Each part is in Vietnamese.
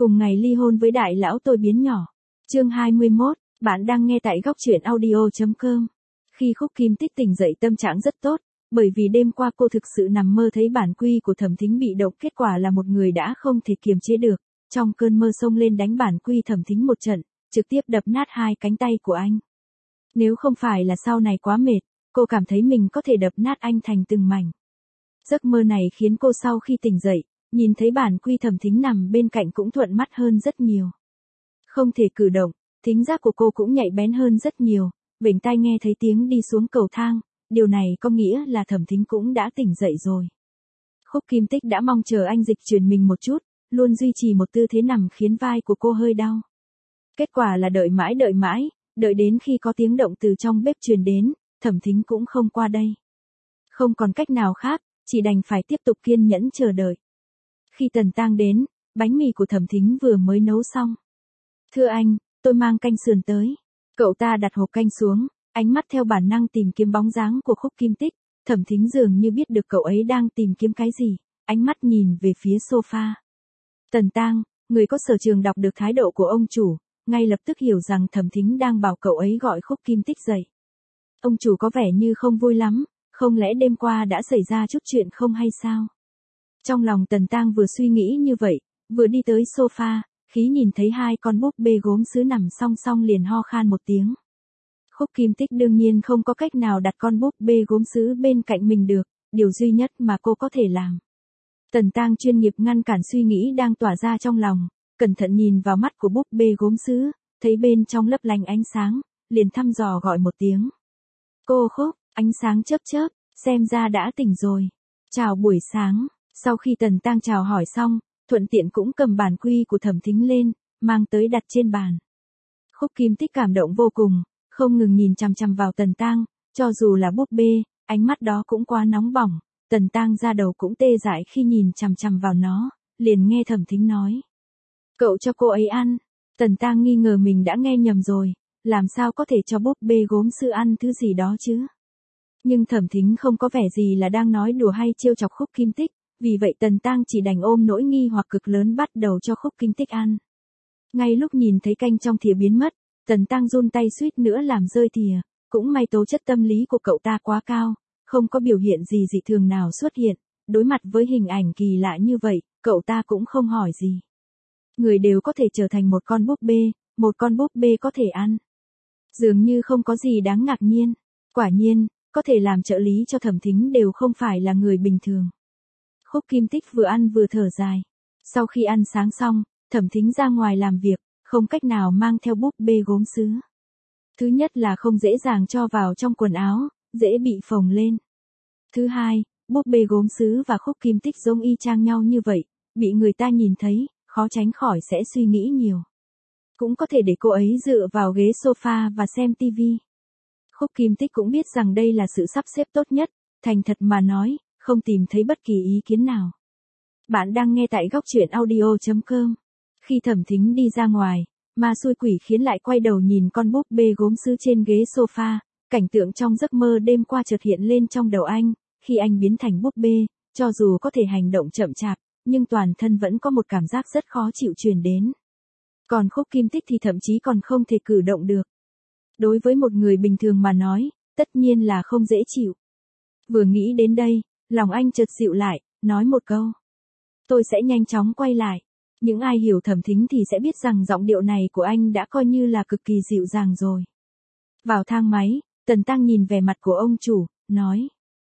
Cùng ngày ly hôn với đại lão tôi biến nhỏ. Chương 21, bạn đang nghe tại góc truyện audio.com. Khi Khúc Kim Tích tỉnh dậy tâm trạng rất tốt, bởi vì đêm qua cô thực sự nằm mơ thấy bản quy của Thẩm Thính bị động, kết quả là một người đã không thể kiềm chế được, trong cơn mơ xông lên đánh bản quy Thẩm Thính một trận, trực tiếp đập nát hai cánh tay của anh. Nếu không phải là sau này quá mệt, cô cảm thấy mình có thể đập nát anh thành từng mảnh. Giấc mơ này khiến cô sau khi tỉnh dậy, nhìn thấy bản quy Thẩm Thính nằm bên cạnh cũng thuận mắt hơn rất nhiều. Không thể cử động, thính giác của cô cũng nhạy bén hơn rất nhiều, vểnh tai nghe thấy tiếng đi xuống cầu thang, điều này có nghĩa là Thẩm Thính cũng đã tỉnh dậy rồi. Khúc Kim Tích đã mong chờ anh dịch chuyển mình một chút, luôn duy trì một tư thế nằm khiến vai của cô hơi đau. Kết quả là đợi mãi, đợi đến khi có tiếng động từ trong bếp truyền đến, Thẩm Thính cũng không qua đây. Không còn cách nào khác, chỉ đành phải tiếp tục kiên nhẫn chờ đợi. Khi Tần Tang đến, bánh mì của Thẩm Thính vừa mới nấu xong. Thưa anh, tôi mang canh sườn tới. Cậu ta đặt hộp canh xuống, ánh mắt theo bản năng tìm kiếm bóng dáng của Khúc Kim Tích. Thẩm Thính dường như biết được cậu ấy đang tìm kiếm cái gì, ánh mắt nhìn về phía sofa. Tần Tang, người có sở trường đọc được thái độ của ông chủ, ngay lập tức hiểu rằng Thẩm Thính đang bảo cậu ấy gọi Khúc Kim Tích dậy. Ông chủ có vẻ như không vui lắm, không lẽ đêm qua đã xảy ra chút chuyện không hay sao? Trong lòng Tần Tang vừa suy nghĩ như vậy, vừa đi tới sofa, khi nhìn thấy hai con búp bê gốm sứ nằm song song liền ho khan một tiếng. Khúc Kim Tích đương nhiên không có cách nào đặt con búp bê gốm sứ bên cạnh mình được, điều duy nhất mà cô có thể làm. Tần Tang chuyên nghiệp ngăn cản suy nghĩ đang tỏa ra trong lòng, cẩn thận nhìn vào mắt của búp bê gốm sứ, thấy bên trong lấp lánh ánh sáng, liền thăm dò gọi một tiếng. Cô Khúc, ánh sáng chớp chớp, xem ra đã tỉnh rồi. Chào buổi sáng. Sau khi Tần Tang chào hỏi xong, thuận tiện cũng cầm bản quy của Thẩm Thính lên, mang tới đặt trên bàn. Khúc Kim Tích cảm động vô cùng, không ngừng nhìn chằm chằm vào Tần Tang, cho dù là búp bê, ánh mắt đó cũng quá nóng bỏng, Tần Tang da đầu cũng tê dại khi nhìn chằm chằm vào nó, liền nghe Thẩm Thính nói. Cậu cho cô ấy ăn. Tần Tang nghi ngờ mình đã nghe nhầm rồi, làm sao có thể cho búp bê gốm sứ ăn thứ gì đó chứ? Nhưng Thẩm Thính không có vẻ gì là đang nói đùa hay trêu chọc Khúc Kim Tích. Vì vậy Tần Tang chỉ đành ôm nỗi nghi hoặc cực lớn bắt đầu cho Khúc Kim Tích ăn. Ngay lúc nhìn thấy canh trong thìa biến mất, Tần Tang run tay suýt nữa làm rơi thìa, cũng may tố chất tâm lý của cậu ta quá cao, không có biểu hiện gì dị thường nào xuất hiện, đối mặt với hình ảnh kỳ lạ như vậy, cậu ta cũng không hỏi gì. Người đều có thể trở thành một con búp bê có thể ăn. Dường như không có gì đáng ngạc nhiên, quả nhiên, có thể làm trợ lý cho Thẩm Thính đều không phải là người bình thường. Khúc Kim Tích vừa ăn vừa thở dài. Sau khi ăn sáng xong, Thẩm Thính ra ngoài làm việc, không cách nào mang theo búp bê gốm sứ. Thứ nhất là không dễ dàng cho vào trong quần áo, dễ bị phồng lên. Thứ hai, búp bê gốm sứ và Khúc Kim Tích giống y chang nhau như vậy, bị người ta nhìn thấy, khó tránh khỏi sẽ suy nghĩ nhiều. Cũng có thể để cô ấy dựa vào ghế sofa và xem tivi. Khúc Kim Tích cũng biết rằng đây là sự sắp xếp tốt nhất, thành thật mà nói, không tìm thấy bất kỳ ý kiến nào. Bạn đang nghe tại góc truyện audio.com. Khi Thẩm Thính đi ra ngoài, ma xui quỷ khiến lại quay đầu nhìn con búp bê gốm sứ trên ghế sofa, cảnh tượng trong giấc mơ đêm qua chợt hiện lên trong đầu anh, khi anh biến thành búp bê, cho dù có thể hành động chậm chạp, nhưng toàn thân vẫn có một cảm giác rất khó chịu truyền đến. Còn Khúc Kim Tích thì thậm chí còn không thể cử động được. Đối với một người bình thường mà nói, tất nhiên là không dễ chịu. Vừa nghĩ đến đây, lòng anh chợt dịu lại, nói một câu. Tôi sẽ nhanh chóng quay lại. Những ai hiểu Thẩm Thính thì sẽ biết rằng giọng điệu này của anh đã coi như là cực kỳ dịu dàng rồi. Vào thang máy, Tần Tang nhìn vẻ mặt của ông chủ, nói.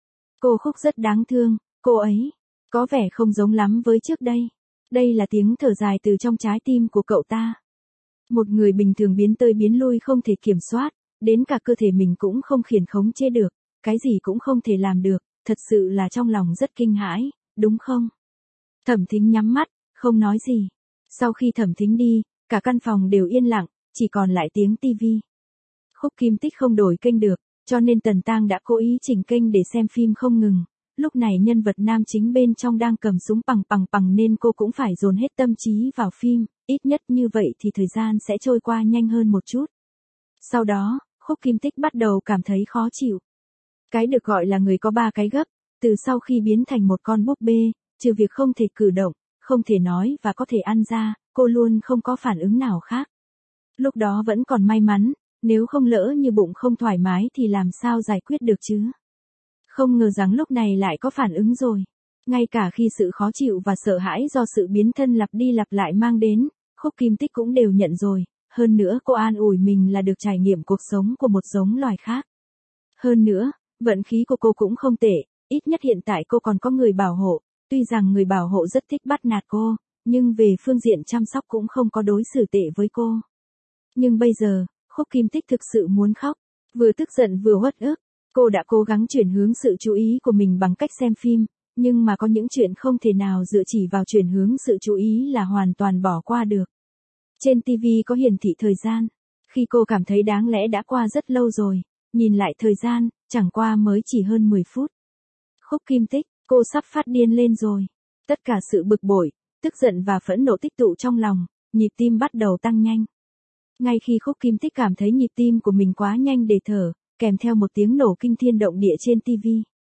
Cô Khúc rất đáng thương, cô ấy có vẻ không giống lắm với trước đây. Đây là tiếng thở dài từ trong trái tim của cậu ta. Một người bình thường biến tới biến lui không thể kiểm soát, đến cả cơ thể mình cũng không khiển khống chế được, cái gì cũng không thể làm được, thật sự là trong lòng rất kinh hãi, đúng không? Thẩm Thính nhắm mắt, không nói gì. Sau khi Thẩm Thính đi, cả căn phòng đều yên lặng, chỉ còn lại tiếng tivi. Khúc Kim Tích không đổi kênh được, cho nên Tần Tang đã cố ý chỉnh kênh để xem phim không ngừng. Lúc này nhân vật nam chính bên trong đang cầm súng pằng nên cô cũng phải dồn hết tâm trí vào phim, ít nhất như vậy thì thời gian sẽ trôi qua nhanh hơn một chút. Sau đó, Khúc Kim Tích bắt đầu cảm thấy khó chịu. Cái được gọi là người có ba cái gấp, từ sau khi biến thành một con búp bê, trừ việc không thể cử động, không thể nói và có thể ăn ra, cô luôn không có phản ứng nào khác. Lúc đó vẫn còn may mắn, nếu không lỡ như bụng không thoải mái thì làm sao giải quyết được chứ. Không ngờ rằng lúc này lại có phản ứng rồi. Ngay cả khi sự khó chịu và sợ hãi do sự biến thân lặp đi lặp lại mang đến, Khúc Kim Tích cũng đều nhận rồi. Hơn nữa cô an ủi mình là được trải nghiệm cuộc sống của một giống loài khác. Hơn nữa, vận khí của cô cũng không tệ, ít nhất hiện tại cô còn có người bảo hộ. Tuy rằng người bảo hộ rất thích bắt nạt cô, nhưng về phương diện chăm sóc cũng không có đối xử tệ với cô. Nhưng bây giờ, Khúc Kim Tích thực sự muốn khóc, vừa tức giận vừa uất ức. Cô đã cố gắng chuyển hướng sự chú ý của mình bằng cách xem phim, nhưng mà có những chuyện không thể nào dựa chỉ vào chuyển hướng sự chú ý là hoàn toàn bỏ qua được. Trên TV có hiển thị thời gian. Khi cô cảm thấy đáng lẽ đã qua rất lâu rồi, nhìn lại thời gian, chẳng qua mới chỉ hơn 10 phút. Khúc Kim Tích, cô sắp phát điên lên rồi. Tất cả sự bực bội, tức giận và phẫn nộ tích tụ trong lòng, nhịp tim bắt đầu tăng nhanh. Ngay khi Khúc Kim Tích cảm thấy nhịp tim của mình quá nhanh để thở, kèm theo một tiếng nổ kinh thiên động địa trên TV.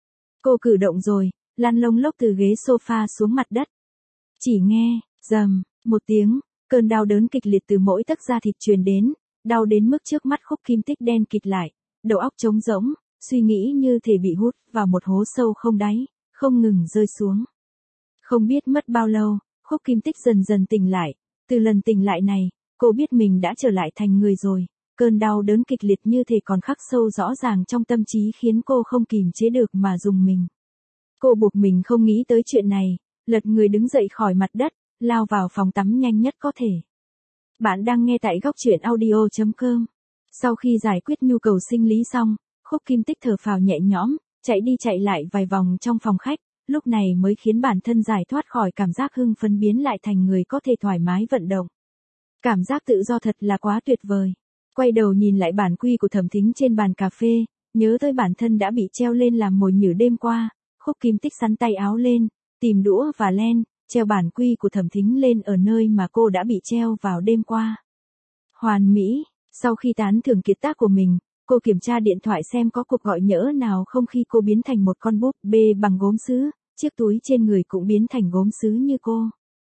Cô cử động rồi, lăn lông lốc từ ghế sofa xuống mặt đất. Chỉ nghe, rầm, một tiếng, cơn đau đớn kịch liệt từ mỗi tấc da thịt truyền đến, đau đến mức trước mắt Khúc Kim Tích đen kịt lại, đầu óc trống rỗng, suy nghĩ như thể bị hút vào một hố sâu không đáy, không ngừng rơi xuống. Không biết mất bao lâu, Khúc Kim Tích dần dần tỉnh lại, từ lần tỉnh lại này, cô biết mình đã trở lại thành người rồi. Cơn đau đớn kịch liệt như thể còn khắc sâu rõ ràng trong tâm trí khiến cô không kìm chế được mà rùng mình. Cô buộc mình không nghĩ tới chuyện này, lật người đứng dậy khỏi mặt đất, lao vào phòng tắm nhanh nhất có thể. Bạn đang nghe tại góc truyện audio.com. Sau khi giải quyết nhu cầu sinh lý xong, Khúc Kim Tích thở phào nhẹ nhõm, chạy đi chạy lại vài vòng trong phòng khách, lúc này mới khiến bản thân giải thoát khỏi cảm giác hưng phấn biến lại thành người có thể thoải mái vận động. Cảm giác tự do thật là quá tuyệt vời. Quay đầu nhìn lại bản quy của Thẩm Thính trên bàn cà phê, nhớ tới bản thân đã bị treo lên làm mồi nhử đêm qua, Khúc Kim Tích xắn tay áo lên, tìm đũa và len, treo bản quy của Thẩm Thính lên ở nơi mà cô đã bị treo vào đêm qua. Hoàn mỹ, sau khi tán thưởng kiệt tác của mình, cô kiểm tra điện thoại xem có cuộc gọi nhỡ nào không khi cô biến thành một con búp bê bằng gốm sứ, chiếc túi trên người cũng biến thành gốm sứ như cô.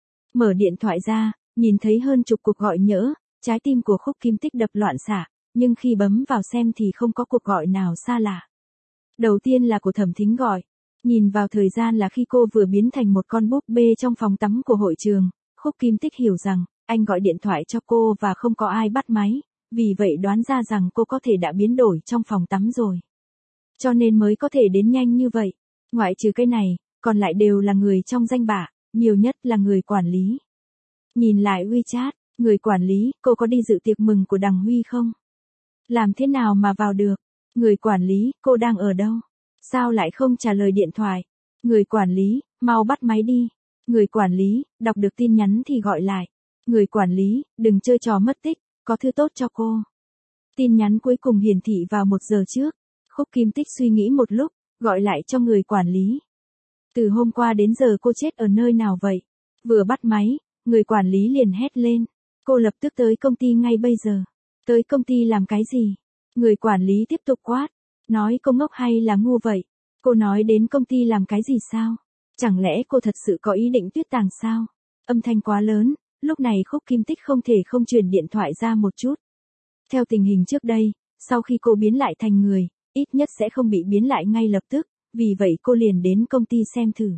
Mở điện thoại ra, nhìn thấy hơn chục cuộc gọi nhỡ. Trái tim của Khúc Kim Tích đập loạn xạ, nhưng khi bấm vào xem thì không có cuộc gọi nào xa lạ. Đầu tiên là của Thẩm Thính gọi. Nhìn vào thời gian là khi cô vừa biến thành một con búp bê trong phòng tắm của hội trường, Khúc Kim Tích hiểu rằng, anh gọi điện thoại cho cô và không có ai bắt máy, vì vậy đoán ra rằng cô có thể đã biến đổi trong phòng tắm rồi. Cho nên mới có thể đến nhanh như vậy. Ngoại trừ cái này, còn lại đều là người trong danh bạ, nhiều nhất là người quản lý. Nhìn lại WeChat. Người quản lý, cô có đi dự tiệc mừng của Đằng Huy không? Làm thế nào mà vào được? Người quản lý, cô đang ở đâu? Sao lại không trả lời điện thoại? Người quản lý, mau bắt máy đi. Người quản lý, đọc được tin nhắn thì gọi lại. Người quản lý, đừng chơi trò mất tích, có thư tốt cho cô. Tin nhắn cuối cùng hiển thị vào 1 giờ trước. Khúc Kim Tích suy nghĩ một lúc, gọi lại cho người quản lý. Từ hôm qua đến giờ cô chết ở nơi nào vậy? Vừa bắt máy, người quản lý liền hét lên. Cô lập tức tới công ty ngay bây giờ. Tới công ty làm cái gì? Người quản lý tiếp tục quát. Nói cô ngốc hay là ngu vậy? Cô nói đến công ty làm cái gì sao? Chẳng lẽ cô thật sự có ý định tuyết tàng sao? Âm thanh quá lớn, lúc này Khúc Kim Tích không thể không truyền điện thoại ra một chút. Theo tình hình trước đây, sau khi cô biến lại thành người, ít nhất sẽ không bị biến lại ngay lập tức, vì vậy cô liền đến công ty xem thử.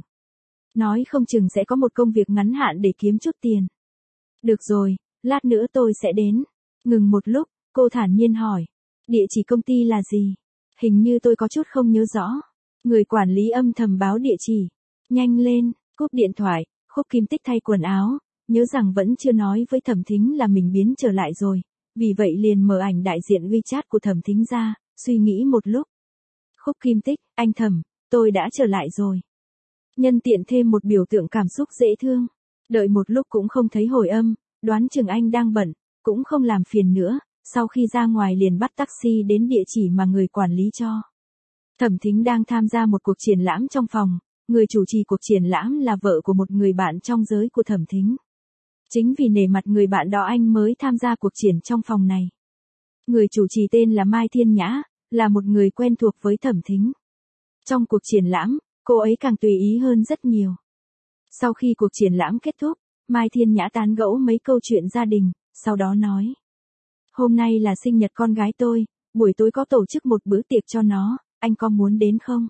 Nói không chừng sẽ có một công việc ngắn hạn để kiếm chút tiền. Được rồi, lát nữa tôi sẽ đến. Ngừng một lúc, cô thản nhiên hỏi. Địa chỉ công ty là gì? Hình như tôi có chút không nhớ rõ. Người quản lý âm thầm báo địa chỉ. Nhanh lên, cúp điện thoại, Khúc Kim Tích thay quần áo, nhớ rằng vẫn chưa nói với Thẩm Thính là mình biến trở lại rồi. Vì vậy liền mở ảnh đại diện WeChat của Thẩm Thính ra, suy nghĩ một lúc. Khúc Kim Tích, anh Thẩm, tôi đã trở lại rồi. Nhân tiện thêm một biểu tượng cảm xúc dễ thương. Đợi một lúc cũng không thấy hồi âm, đoán chừng anh đang bận, cũng không làm phiền nữa, sau khi ra ngoài liền bắt taxi đến địa chỉ mà người quản lý cho. Thẩm Thính đang tham gia một cuộc triển lãm trong phòng, người chủ trì cuộc triển lãm là vợ của một người bạn trong giới của Thẩm Thính. Chính vì nể mặt người bạn đó anh mới tham gia cuộc triển trong phòng này. Người chủ trì tên là Mai Thiên Nhã, là một người quen thuộc với Thẩm Thính. Trong cuộc triển lãm, cô ấy càng tùy ý hơn rất nhiều. Sau khi cuộc triển lãm kết thúc, Mai Thiên Nhã tán gẫu mấy câu chuyện gia đình, sau đó nói. Hôm nay là sinh nhật con gái tôi, buổi tối có tổ chức một bữa tiệc cho nó, anh có muốn đến không?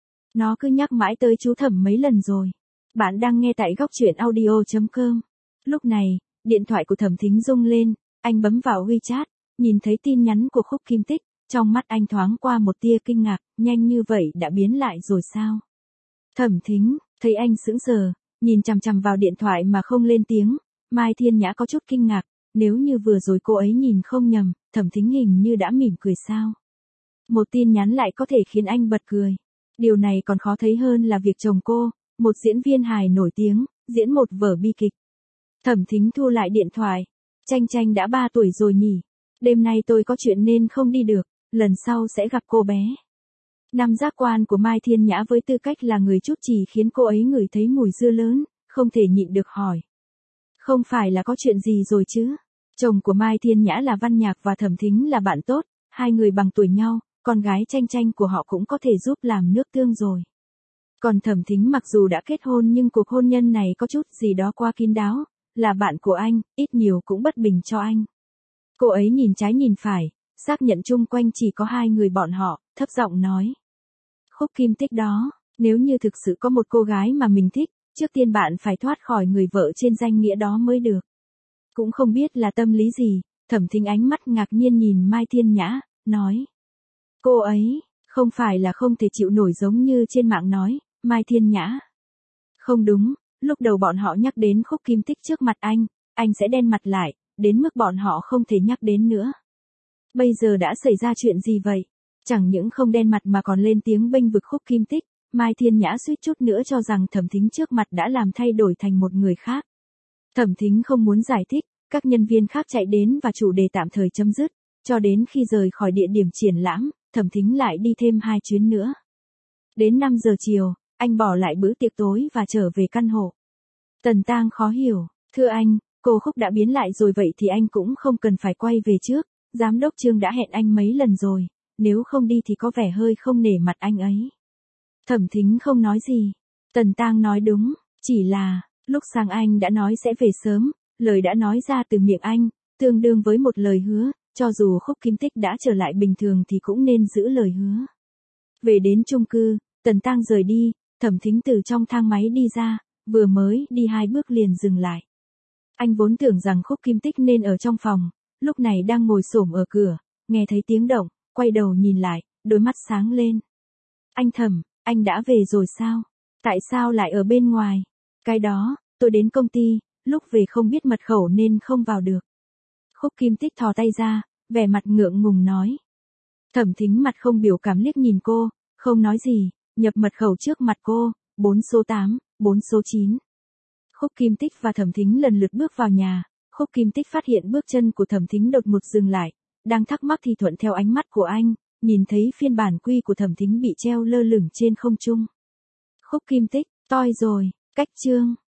Nó cứ nhắc mãi tới chú Thẩm mấy lần rồi. Bạn đang nghe tại góc truyện audio.com. Lúc này, điện thoại của Thẩm Thính rung lên, anh bấm vào WeChat, nhìn thấy tin nhắn của Khúc Kim Tích, trong mắt anh thoáng qua một tia kinh ngạc, nhanh như vậy đã biến lại rồi sao? Thẩm Thính, thấy anh sững sờ, nhìn chằm chằm vào điện thoại mà không lên tiếng, Mai Thiên Nhã có chút kinh ngạc, nếu như vừa rồi cô ấy nhìn không nhầm, Thẩm Thính hình như đã mỉm cười sao? Một tin nhắn lại có thể khiến anh bật cười. Điều này còn khó thấy hơn là việc chồng cô, một diễn viên hài nổi tiếng, diễn một vở bi kịch. Thẩm Thính thu lại điện thoại. Tranh Tranh đã 3 tuổi rồi nhỉ? Đêm nay tôi có chuyện nên không đi được, lần sau sẽ gặp cô bé. Năm giác quan của Mai Thiên Nhã với tư cách là người chút chỉ khiến cô ấy ngửi thấy mùi dưa lớn, không thể nhịn được hỏi. Không phải là có chuyện gì rồi chứ? Chồng của Mai Thiên Nhã là Văn Nhạc và Thẩm Thính là bạn tốt, hai người bằng tuổi nhau, con gái Tranh Tranh của họ cũng có thể giúp làm nước tương rồi. Còn Thẩm Thính mặc dù đã kết hôn nhưng cuộc hôn nhân này có chút gì đó quá kín đáo, là bạn của anh, ít nhiều cũng bất bình cho anh. Cô ấy nhìn trái nhìn phải, xác nhận chung quanh chỉ có hai người bọn họ, thấp giọng nói. Khúc Kim Tích đó, nếu như thực sự có một cô gái mà mình thích, trước tiên bạn phải thoát khỏi người vợ trên danh nghĩa đó mới được. Cũng không biết là tâm lý gì, Thẩm Thính ánh mắt ngạc nhiên nhìn Mai Thiên Nhã, nói. Cô ấy, không phải là không thể chịu nổi giống như trên mạng nói, Mai Thiên Nhã. Không đúng, lúc đầu bọn họ nhắc đến Khúc Kim Tích trước mặt anh sẽ đen mặt lại, đến mức bọn họ không thể nhắc đến nữa. Bây giờ đã xảy ra chuyện gì vậy? Chẳng những không đen mặt mà còn lên tiếng bênh vực Khúc Kim Tích, Mai Thiên Nhã suýt chút nữa cho rằng Thẩm Thính trước mặt đã làm thay đổi thành một người khác. Thẩm Thính không muốn giải thích, các nhân viên khác chạy đến và chủ đề tạm thời chấm dứt, cho đến khi rời khỏi địa điểm triển lãm, Thẩm Thính lại đi thêm 2 chuyến nữa. Đến 5 giờ chiều, anh bỏ lại bữa tiệc tối và trở về căn hộ. Tần Tang khó hiểu, thưa anh, cô Khúc đã biến lại rồi vậy thì anh cũng không cần phải quay về trước, giám đốc Trương đã hẹn anh mấy lần rồi, nếu không đi thì có vẻ hơi không nể mặt anh ấy. Thẩm Thính không nói gì. Tần Tang nói đúng, chỉ là, lúc sáng anh đã nói sẽ về sớm, lời đã nói ra từ miệng anh, tương đương với một lời hứa, cho dù Khúc Kim Tích đã trở lại bình thường thì cũng nên giữ lời hứa. Về đến chung cư, Tần Tang rời đi, Thẩm Thính từ trong thang máy đi ra, vừa mới đi 2 bước liền dừng lại. Anh vốn tưởng rằng Khúc Kim Tích nên ở trong phòng, lúc này đang ngồi xổm ở cửa, nghe thấy tiếng động, quay đầu nhìn lại, đôi mắt sáng lên. Anh Thẩm, anh đã về rồi sao? Tại sao lại ở bên ngoài? Cái đó, tôi đến công ty, lúc về không biết mật khẩu nên không vào được. Khúc Kim Tích thò tay ra, vẻ mặt ngượng ngùng nói. Thẩm Thính mặt không biểu cảm liếc nhìn cô, không nói gì, nhập mật khẩu trước mặt cô, 4 số 8, 4 số 9. Khúc Kim Tích và Thẩm Thính lần lượt bước vào nhà, Khúc Kim Tích phát hiện bước chân của Thẩm Thính đột ngột dừng lại, đang thắc mắc thì thuận theo ánh mắt của anh, nhìn thấy phiên bản quy của Thẩm Thính bị treo lơ lửng trên không trung. Khúc Kim Tích, toi rồi, cách chương.